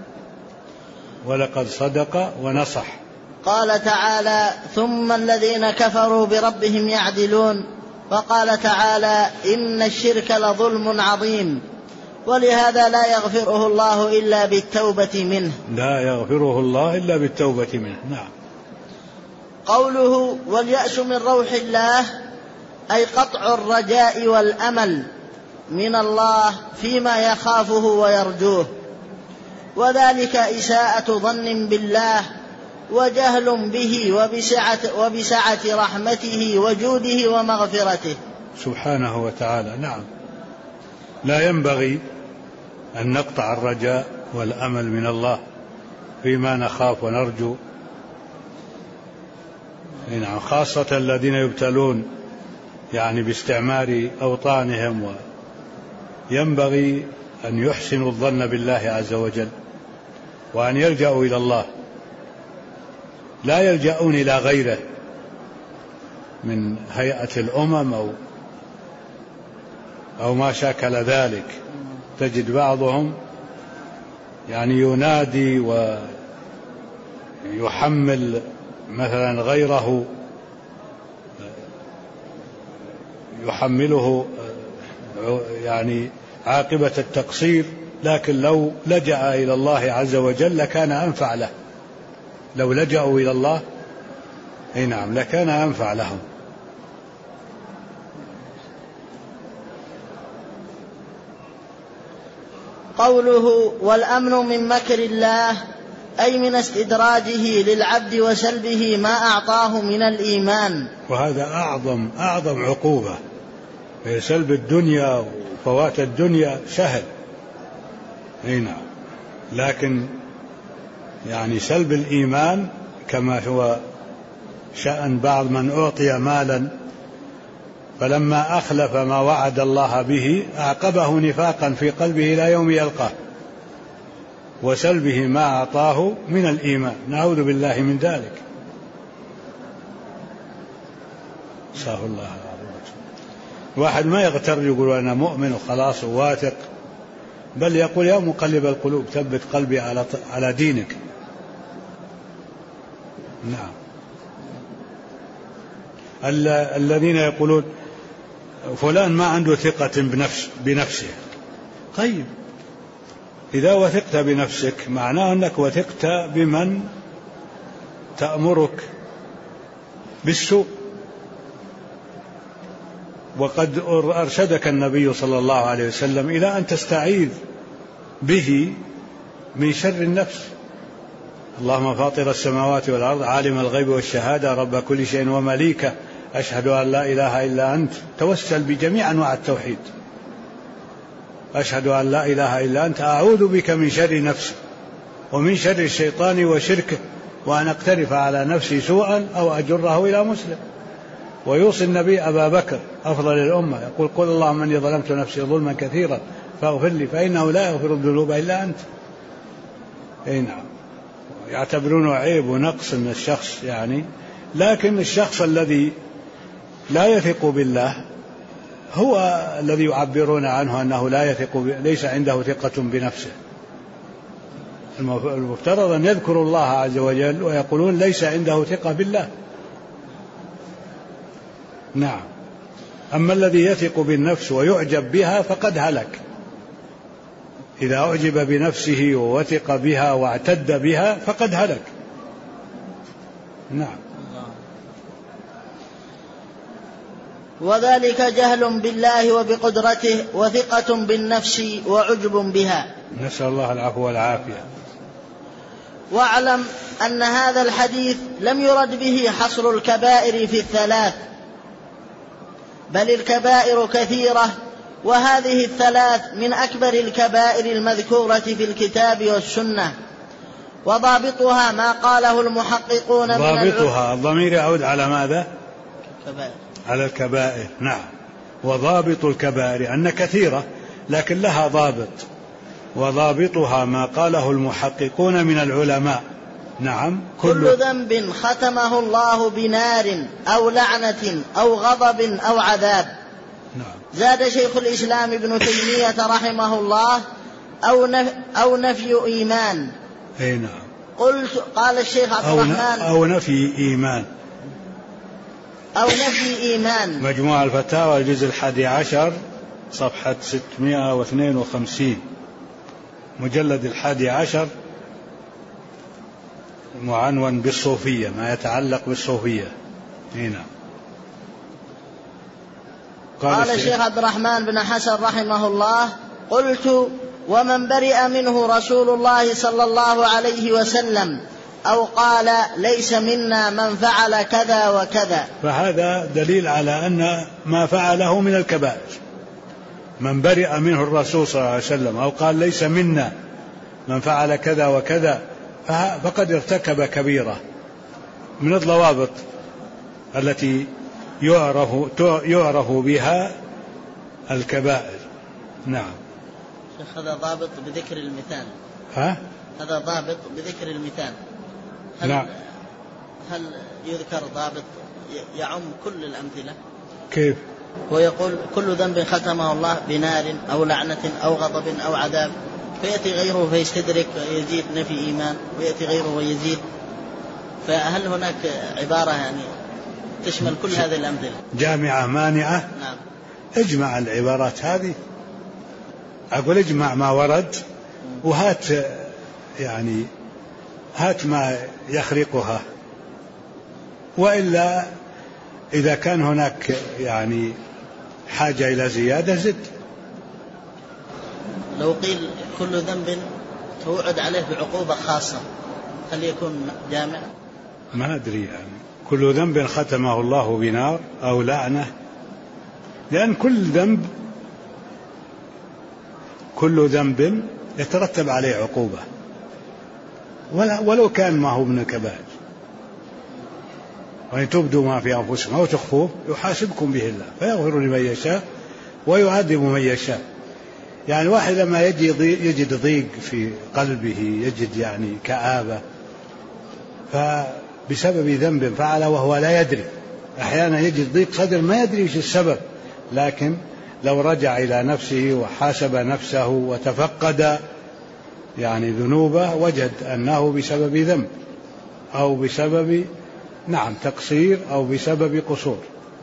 ولقد صدق ونصح. قال تعالى: ثم الذين كفروا بربهم يعدلون. وقال تعالى: إن الشرك لظلم عظيم. ولهذا لا يغفره الله إلا بالتوبة منه. لا يغفره الله إلا بالتوبة منه. نعم. قوله واليأس من روح الله أي قطع الرجاء والأمل من الله فيما يخافه ويرجوه، وذلك إساءة ظن بالله وجهل به وبسعة رحمته وجوده ومغفرته سبحانه وتعالى. نعم. لا ينبغي أن نقطع الرجاء والأمل من الله فيما نخاف ونرجو. نعم. خاصة الذين يبتلون يعني باستعمار أوطانهم، وينبغي أن يحسنوا الظن بالله عز وجل وأن يلجأوا إلى الله، لا يلجأون إلى غيره من هيئة الأمم أو ما شاكل ذلك. تجد بعضهم يعني ينادي ويحمل مثلا غيره، يحمله يعني عاقبة التقصير، لكن لو لجأ إلى الله عز وجل لكان أنفع له. لو لجأوا إلى الله نعم لكان أنفع لهم. قوله والأمن من مكر الله أي من استدراجه للعبد وسلبه ما أعطاه من الإيمان. وهذا أعظم عقوبة. سلب الدنيا وفوات الدنيا سهل نعم، لكن يعني سلب الإيمان كما هو شأن بعض من أعطي مالا فلما أخلف ما وعد الله به أعقبه نفاقا في قلبه إلى يوم يلقاه، وسلبه ما أعطاه من الإيمان، نعوذ بالله من ذلك. صلى الله عليه وسلم. واحد ما يغتر يقول أنا مؤمن وخلاص وواثق، بل يقول يا مقلب القلوب ثبت قلبي على دينك. نعم. الذين يقولون فلان ما عنده ثقة بنفسه. طيب إذا وثقت بنفسك معناه أنك وثقت بمن تأمرك بالسوء، وقد أرشدك النبي صلى الله عليه وسلم إلى أن تستعيذ به من شر النفس. اللهم فاطر السماوات والأرض عالم الغيب والشهادة رب كل شيء ومليكه أشهد أن لا إله إلا أنت. توسل بجميع أنواع التوحيد. أشهد أن لا إله إلا أنت أعوذ بك من شر نفسي ومن شر الشيطان وشركه وأن أقترف على نفسي سوءا أو أجره إلى مسلم. ويوصي النبي أبا بكر أفضل الأمة يقول قل اللهم إني ظلمت نفسي ظلما كثيرا فاغفر لي فإنه لا يغفر الذنوب إلا أنت. نعم. يعتبرونه عيب ونقص من الشخص يعني، لكن الشخص الذي لا يثق بالله هو الذي يعبرون عنه أنه لا يثق ليس عنده ثقة بنفسه. المفترض أن يذكروا الله عز وجل ويقولون ليس عنده ثقة بالله. نعم. أما الذي يثق بالنفس ويعجب بها فقد هلك. إذا أعجب بنفسه ووثق بها واعتد بها فقد هلك. نعم. وذلك جهل بالله وبقدرته وثقة بالنفس وعجب بها. نسأل الله العفو والعافية. واعلم أن هذا الحديث لم يرد به حصر الكبائر في الثلاث، بل الكبائر كثيرة، وهذه الثلاث من أكبر الكبائر المذكورة في الكتاب والسنة. وضابطها ما قاله المحققون من ضابطها الضمير يعود على ماذا؟ كبائر. على الكبائر. نعم. وضابط الكبائر أن كثيرة لكن لها ضابط، وضابطها ما قاله المحققون من العلماء. نعم. كل ذنب ختمه الله بنار أو لعنة أو غضب أو عذاب. نعم. زاد شيخ الإسلام ابن تيمية رحمه الله أو نفي إيمان. نعم. قال الشيخ عبد الرحمن أو نفي إيمان. أو نفي إيمان. مجموع الفتاوى الجزء 11 صفحة 652 مجلد 11 معنون بالصوفية، ما يتعلق بالصوفية. هنا قال الشيخ عبد الرحمن بن حسن رحمه الله قلت ومن برئ منه رسول الله صلى الله عليه وسلم أو قال ليس منا من فعل كذا وكذا. فهذا دليل على أن ما فعله من الكبائر. من برئ منه الرسول صلى الله عليه وسلم أو قال ليس منا من فعل كذا وكذا فقد ارتكب كبيرة من الضوابط التي يعرف بها الكبائر. نعم. هذا ضابط بذكر المثال. هذا ضابط بذكر المثال. هل يذكر ضابط يعم كل الأمثلة؟ كيف؟ ويقول كل ذنب ختمه الله بنار أو لعنة أو غضب أو عذاب، فيأتي غيره فيستدرك ويزيد نفي إيمان، ويأتي غيره ويزيد. فهل هناك عبارة يعني تشمل كل هذه الأمثلة؟ جامعة مانعة؟ نعم. اجمع العبارات هذه أقول اجمع ما ورد وهات يعني هات ما يخرقها، وإلا إذا كان هناك يعني حاجة إلى زيادة زد. لو قيل كل ذنب توعد عليه بعقوبة خاصة هل يكون جامع؟ ما أدري يعني كل ذنب ختمه الله بنار أو لعنة، لأن كل ذنب يترتب عليه عقوبة ولو كان ما هو من الكبائر. وإن تبدوا ما في أنفسكم أو تخفوه يحاسبكم به الله فيغفر لمن يشاء ويعذب من يشاء. يعني واحد لما يجد ضيق في قلبه، يجد يعني كآبة فبسبب ذنب فعله وهو لا يدري، أحيانا يجد ضيق صدر ما يدري ايش السبب، لكن لو رجع إلى نفسه وحاسب نفسه وتفقد يعني ذنوبه وجد أنه بسبب ذنب أو بسبب تقصير أو بسبب قصور.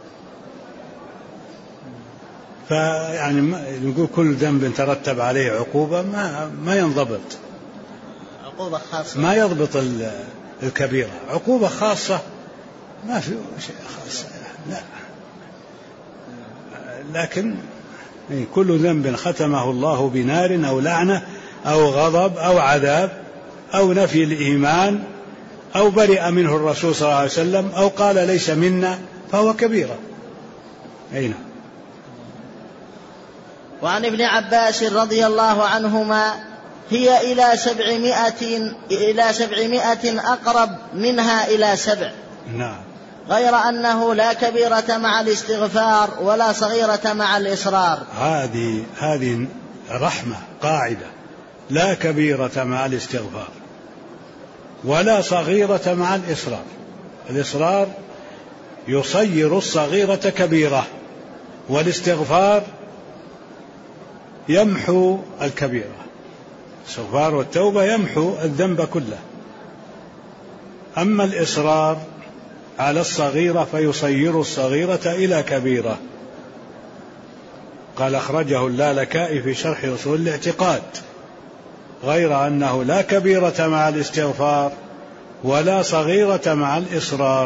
فيعني نقول كل ذنب ترتب عليه عقوبة ما ينضبط، عقوبة خاصة ما يضبط الكبيرة. عقوبة خاصة ما في شيء خاص، لا، لكن كل ذنب ختمه الله بنار أو لعنة أو غضب أو عذاب أو نفي الإيمان أو برئ منه الرسول صلى الله عليه وسلم أو قال ليس منا فهو كبيرة. أين؟ وعن ابن عباس رضي الله عنهما هي إلى 700 أقرب منها إلى 7. نعم. غير أنه لا كبيرة مع الاستغفار ولا صغيرة مع الإصرار. هذه رحمة قاعدة، لا كبيرة مع الاستغفار ولا صغيرة مع الإصرار. الإصرار يصير الصغيرة كبيرة، والاستغفار يمحو الكبيرة. الاستغفار والتوبة يمحو الذنب كله، أما الإصرار على الصغيرة فيصير الصغيرة إلى كبيرة. قال أخرجه اللالكائي في شرح أصول الاعتقاد، غير أنه لا كبيرة مع الاستغفار ولا صغيرة مع الإصرار.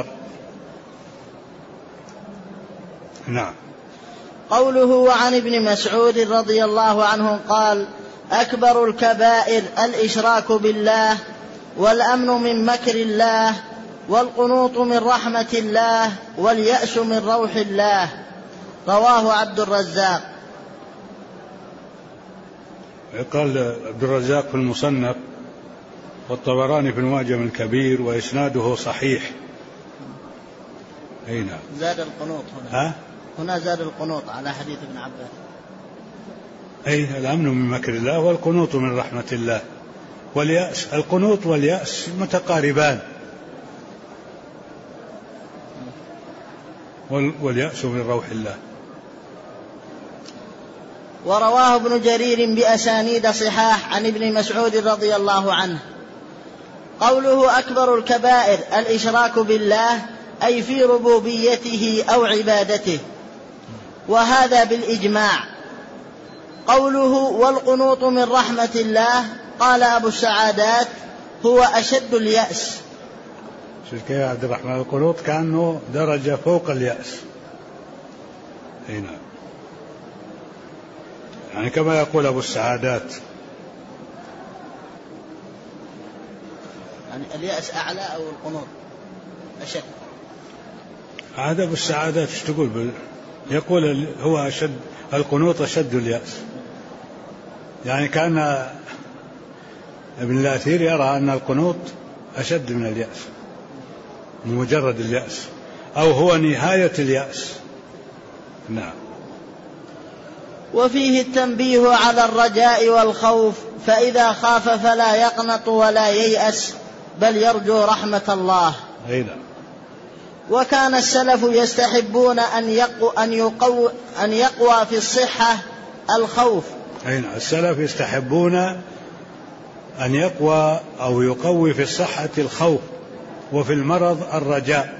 نعم. قوله وعن ابن مسعود رضي الله عنه قال أكبر الكبائر الإشراك بالله والأمن من مكر الله والقنوط من رحمة الله واليأس من روح الله. رواه عبد الرزاق. قال عبد الرزاق في المصنف والطبراني في المعجم الكبير وإسناده صحيح. أين زاد القنوط هنا؟ هنا زاد القنوط على حديث ابن عباس. أي الأمن من مكر الله والقنوط من رحمة الله واليأس. القنوط واليأس متقاربان، واليأس من روح الله. ورواه ابن جرير بأسانيد صحاح عن ابن مسعود رضي الله عنه. قوله أكبر الكبائر الإشراك بالله أي في ربوبيته أو عبادته، وهذا بالإجماع. قوله والقنوط من رحمة الله قال أبو السعادات هو أشد اليأس. شوف يا عبد الرحمن، القنوط كأنه درجة فوق اليأس. هنا يعني كما يقول أبو السعادات، يعني اليأس أعلى أو القنوط أشد؟ هذا أبو السعادات ايش تقول؟ يقول هو أشد القنوط أشد اليأس، يعني كان ابن الأثير يرى أن القنوط أشد من اليأس، مجرد اليأس، أو هو نهاية اليأس. نعم. وفيه التنبيه على الرجاء والخوف، فإذا خاف فلا يقنط ولا ييأس بل يرجو رحمة الله. أيضا. وكان السلف يستحبون أن يقوى في الصحة الخوف. السلف يستحبون أن يقوى أو يقوي في الصحة الخوف وفي المرض الرجاء.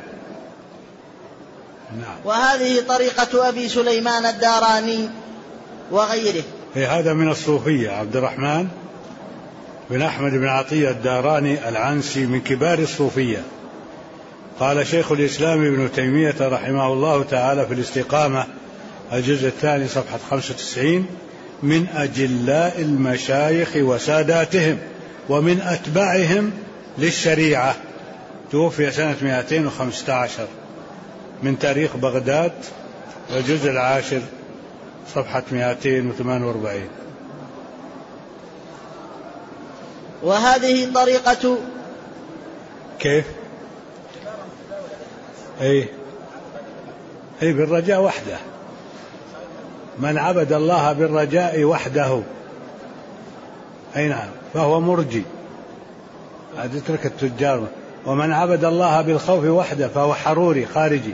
نعم. وهذه طريقة أبي سليمان الداراني وغيره. هذا من الصوفية، عبد الرحمن بن أحمد بن عطية الداراني العنسي من كبار الصوفية. قال شيخ الإسلام ابن تيمية رحمه الله تعالى في الاستقامة الجزء الثاني صفحة 95: من أجلاء المشايخ وساداتهم ومن أتباعهم للشريعة، توفي سنة 215 من تاريخ بغداد الجزء العاشر صفحة 248. وهذه طريقة كيف؟ أي بالرجاء وحده، من عبد الله بالرجاء وحده أي نعم فهو مرجي، هذا ترك التجار. ومن عبد الله بالخوف وحده فهو حروري خارجي.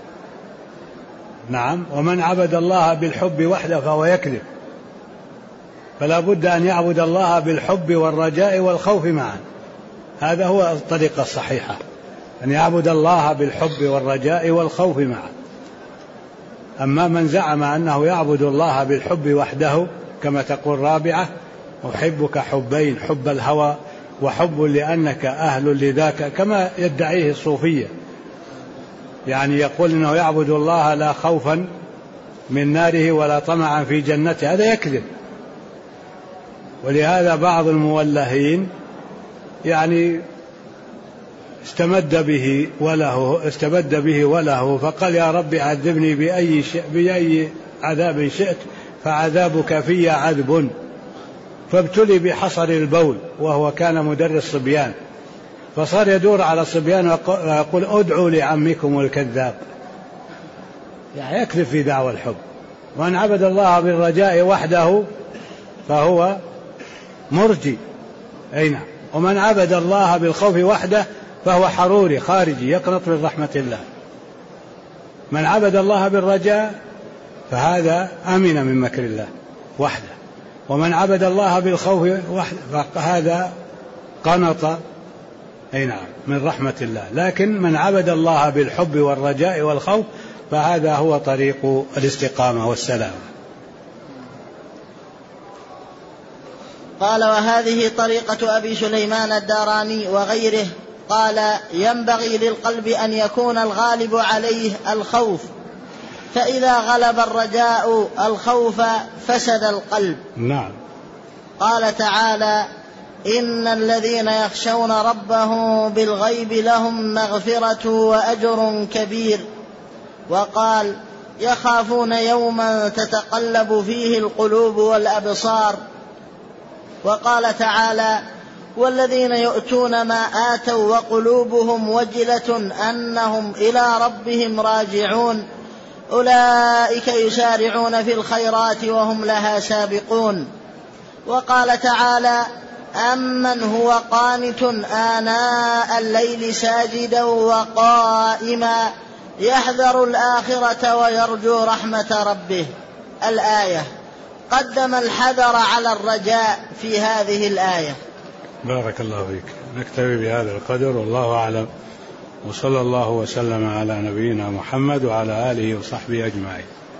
نعم. ومن عبد الله بالحب وحده فهو يكذب. فلا بد أن يعبد الله بالحب والرجاء والخوف معا، هذا هو الطريقة الصحيحة، أن يعبد الله بالحب والرجاء والخوف معا. أما من زعم أنه يعبد الله بالحب وحده كما تقول رابعة: أحبك حبين، حب الهوى وحب لأنك أهل لذاك، كما يدعيه الصوفية، يعني يقول إنه يعبد الله لا خوفا من ناره ولا طمعا في جنته، هذا يكذب. ولهذا بعض المولهين يعني استمد به وله فقال: يا رب عذبني بأي عذاب شئت فعذابك في عذب. فابتلي بحصر البول، وهو كان مدرس صبيان، فصار يدور على الصبيان ويقول: ادعوا لعمكم الكذاب، يعني يكذب في دعوى الحب. ومن عبد الله بالرجاء وحده فهو مرجي، أي نعم. ومن عبد الله بالخوف وحده فهو حروري خارجي يقنط من رحمة الله. من عبد الله بالرجاء فهذا أمن من مكر الله وحده، ومن عبد الله بالخوف وحده فهذا قنط، أي نعم، من رحمة الله. لكن من عبد الله بالحب والرجاء والخوف فهذا هو طريق الاستقامة والسلام. قال: وهذه طريقة أبي سليمان الداراني وغيره. قال: ينبغي للقلب أن يكون الغالب عليه الخوف، فإذا غلب الرجاء الخوف فسد القلب. نعم. قال تعالى: إن الذين يخشون ربهم بالغيب لهم مغفرة وأجر كبير. وقال: يخافون يوما تتقلب فيه القلوب والأبصار. وقال تعالى: والذين يؤتون ما آتوا وقلوبهم وجلة أنهم إلى ربهم راجعون أولئك يسارعون في الخيرات وهم لها سابقون. وقال تعالى: أمن هو قانت آناء الليل ساجدا وقائما يحذر الآخرة ويرجو رحمة ربه. الآية. قدم الحذر على الرجاء في هذه الآية. بارك الله فيك. نكتفي بهذا القدر، والله أعلم، وصلى الله وسلم على نبينا محمد وعلى آله وصحبه أجمعين.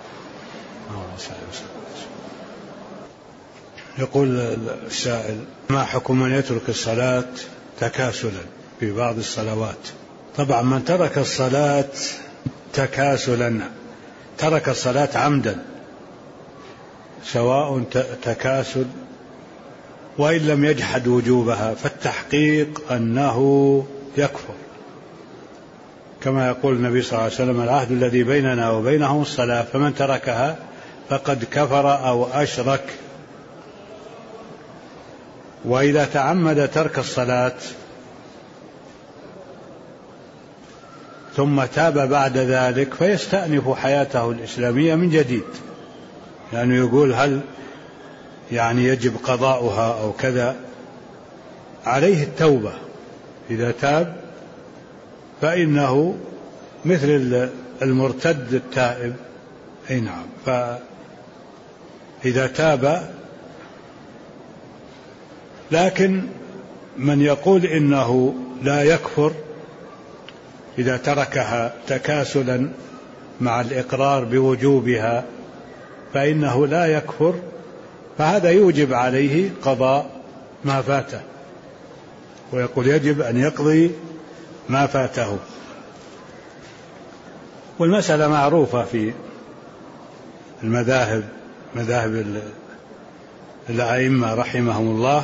يقول السائل: ما حكم من يترك الصلاة تكاسلا في بعض الصلوات؟ طبعا من ترك الصلاة تكاسلا ترك الصلاة عمدا، سواء تكاسل وإن لم يجحد وجوبها، فالتحقيق أنه يكفر، كما يقول النبي صلى الله عليه وسلم: العهد الذي بيننا وبينهم الصلاة، فمن تركها فقد كفر أو أشرك. وإذا تعمد ترك الصلاة ثم تاب بعد ذلك فيستأنف حياته الإسلامية من جديد، لأنه يقول: هل يعني يجب قضاؤها أو كذا؟ عليه التوبة، إذا تاب فإنه مثل المرتد التائب، أي نعم. فإذا تاب. لكن من يقول إنه لا يكفر إذا تركها تكاسلا مع الإقرار بوجوبها، فإنه لا يكفر فهذا يوجب عليه قضاء ما فاته، ويقول يجب أن يقضي ما فاته. والمسألة معروفة في المذاهب، مذاهب الأئمة رحمهم الله.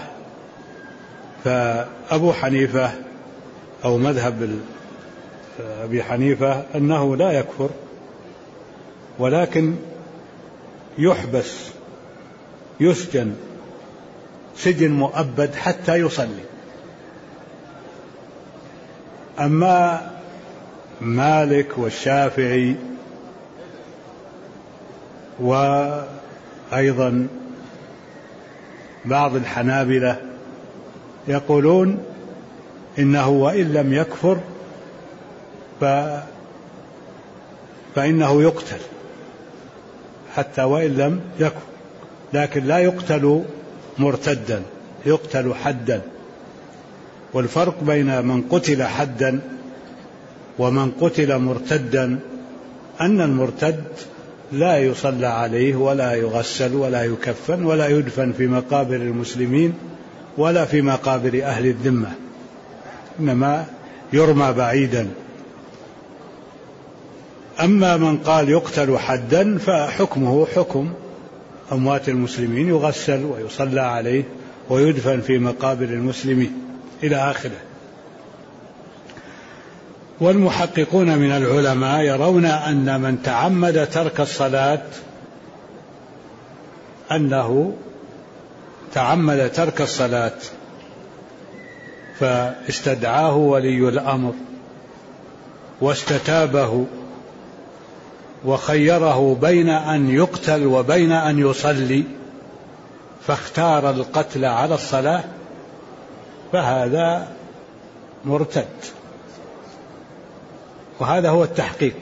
فأبو حنيفة أو مذهب أبي حنيفة أنه لا يكفر، ولكن يحبس، يسجن سجن مؤبد حتى يصلي. أما مالك والشافعي وأيضا بعض الحنابلة يقولون إنه وإن لم يكفر فإنه يقتل حتى وإن لم يكفر، لكن لا يقتل مرتدا، يقتل حدا. والفرق بين من قتل حدا ومن قتل مرتدا أن المرتد لا يصلى عليه ولا يغسل ولا يكفن ولا يدفن في مقابر المسلمين ولا في مقابر أهل الذمة، إنما يرمى بعيدا. أما من قال يقتل حدا فحكمه حكم أموات المسلمين، يغسل ويصلى عليه ويدفن في مقابر المسلمين إلى آخره. والمحققون من العلماء يرون أن من تعمد ترك الصلاة أنه تعمد ترك الصلاة فاستدعاه ولي الأمر واستتابه وخيره بين أن يقتل وبين أن يصلي، فاختار القتل على الصلاة، فهذا مرتد. وهذا هو التحقيق.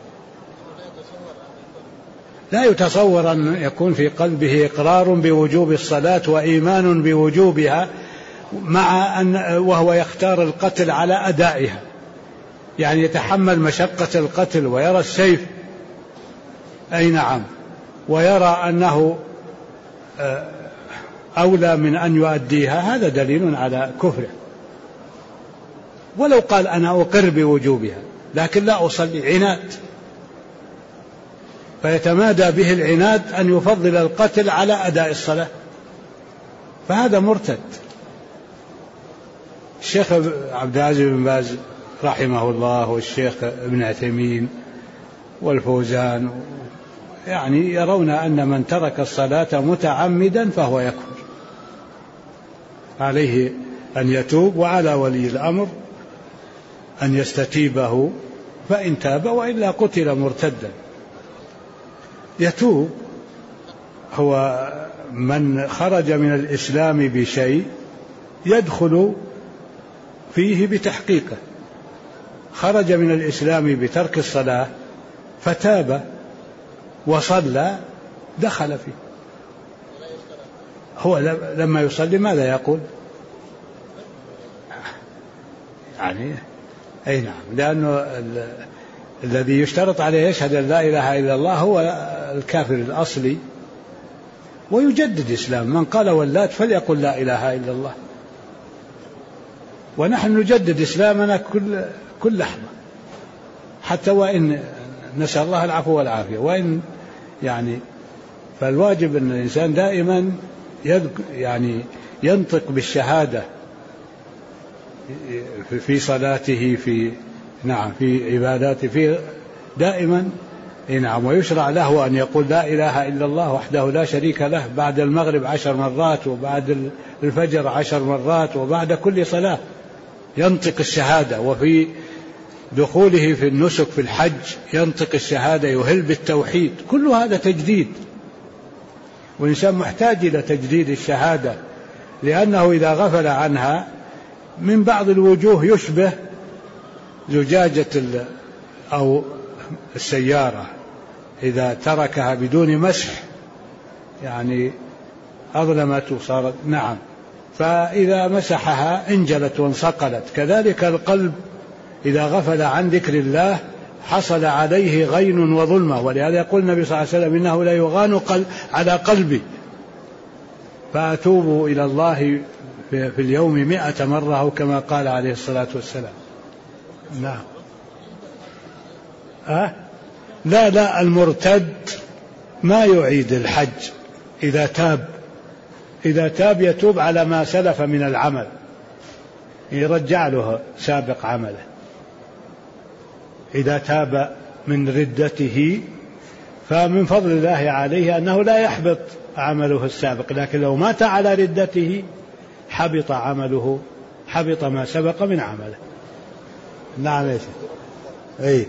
لا يتصور أن يكون في قلبه إقرار بوجوب الصلاة وإيمان بوجوبها مع أن وهو يختار القتل على أدائها، يعني يتحمل مشقة القتل ويرى السيف، أي نعم، ويرى أنه أولى من أن يؤديها، هذا دليل على كفره. ولو قال أنا أقر بوجوبها لكن لا أصلي، عناد، فيتمادى به العناد أن يفضل القتل على أداء الصلاة، فهذا مرتد. الشيخ عبد العزيز بن باز رحمه الله والشيخ ابن عثيمين والفوزان يعني يرون أن من ترك الصلاة متعمدا فهو يكفر، عليه أن يتوب، وعلى ولي الأمر أن يستتيبه، فإن تاب وإلا قتل مرتدا. يتوب هو من خرج من الإسلام بشيء يدخل فيه بتحقيقه، خرج من الإسلام بترك الصلاة فتاب وصلى دخل فيه. هو لما يصلي ماذا يقول؟ يعني أي نعم، لأنه الذي يشترط عليه يشهد أن لا إله إلا الله هو الكافر الأصلي، ويجدد إسلام. من قال واللات فليقل لا إله إلا الله، ونحن نجدد إسلامنا كل لحظة، حتى وإن نسأل الله العفو والعافية، وإن يعني فالواجب أن الإنسان دائما يعني ينطق بالشهادة في صلاته، في نعم في عباداته، في دائما نعم. ويشرع له أن يقول لا إله إلا الله وحده لا شريك له بعد المغرب 10 مرات، وبعد الفجر 10 مرات، وبعد كل صلاة ينطق الشهادة. وفي دخوله في النسك في الحج ينطق الشهادة، يهل بالتوحيد. كل هذا تجديد، والإنسان محتاج إلى تجديد الشهادة، لأنه إذا غفل عنها من بعض الوجوه يشبه زجاجة أو السيارة إذا تركها بدون مسح يعني أظلمت وصارت نعم، فإذا مسحها انجلت وانصقلت. كذلك القلب إذا غفل عن ذكر الله حصل عليه غين وظلمة، ولهذا يقول النبي صلى الله عليه وسلم إنه لا يغان على قلبي، فأتوب إلى الله في اليوم 100 مرة أو كما قال عليه الصلاة والسلام. نعم. لا المرتد ما يعيد الحج إذا تاب يتوب على ما سلف من العمل، يرجع له سابق عمله. إذا تاب من ردته فمن فضل الله عليه أنه لا يحبط عمله السابق، لكن لو مات على ردته حبط عمله، حبط ما سبق من عمله. نعم يا شيخ.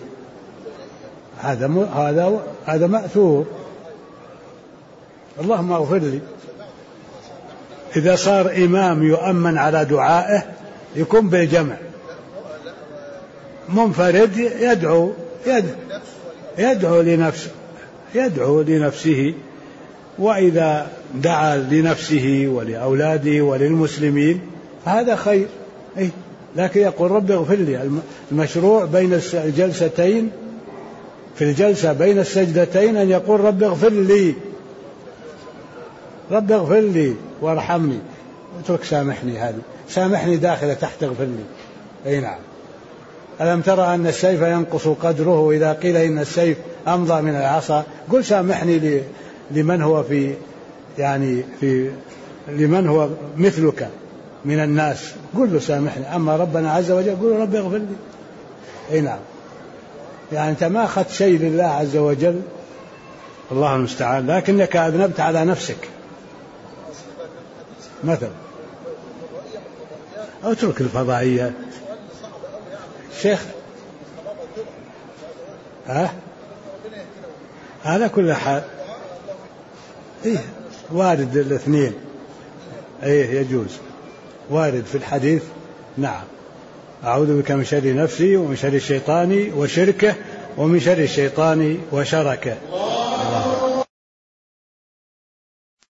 هذا مأثور. اللهم اغفر لي. إذا صار إمام يؤمن على دعائه يكون بالجمع، منفرد يدعو لنفسه، وإذا دعا لنفسه ولأولاده وللمسلمين هذا خير. لكن يقول رب اغفر لي. المشروع بين الجلستين، في الجلسة بين السجدتين، أن يقول رب اغفر لي، رب اغفر لي وارحمني. اترك سامحني، هذه سامحني داخلة تحت اغفر لي. نعم. ألم ترى أن السيف ينقص قدره إذا قيل إن السيف أمضى من العصا؟ قل سامحني لمن لمن هو مثلك من الناس، قل له سامحني. أما ربنا عز وجل قل رب اغفر لي. نعم. يعني أنت ما أخذت شيء لله عز وجل، الله المستعان، لكنك أذنبت على نفسك مثلا. اترك الفضائيات شيخ. على كل حال وارد الاثنين، يجوز، وارد في الحديث. نعم. أعوذ بك من شر نفسي ومن شر الشيطان وشركه ومن شر الشيطان وشركه.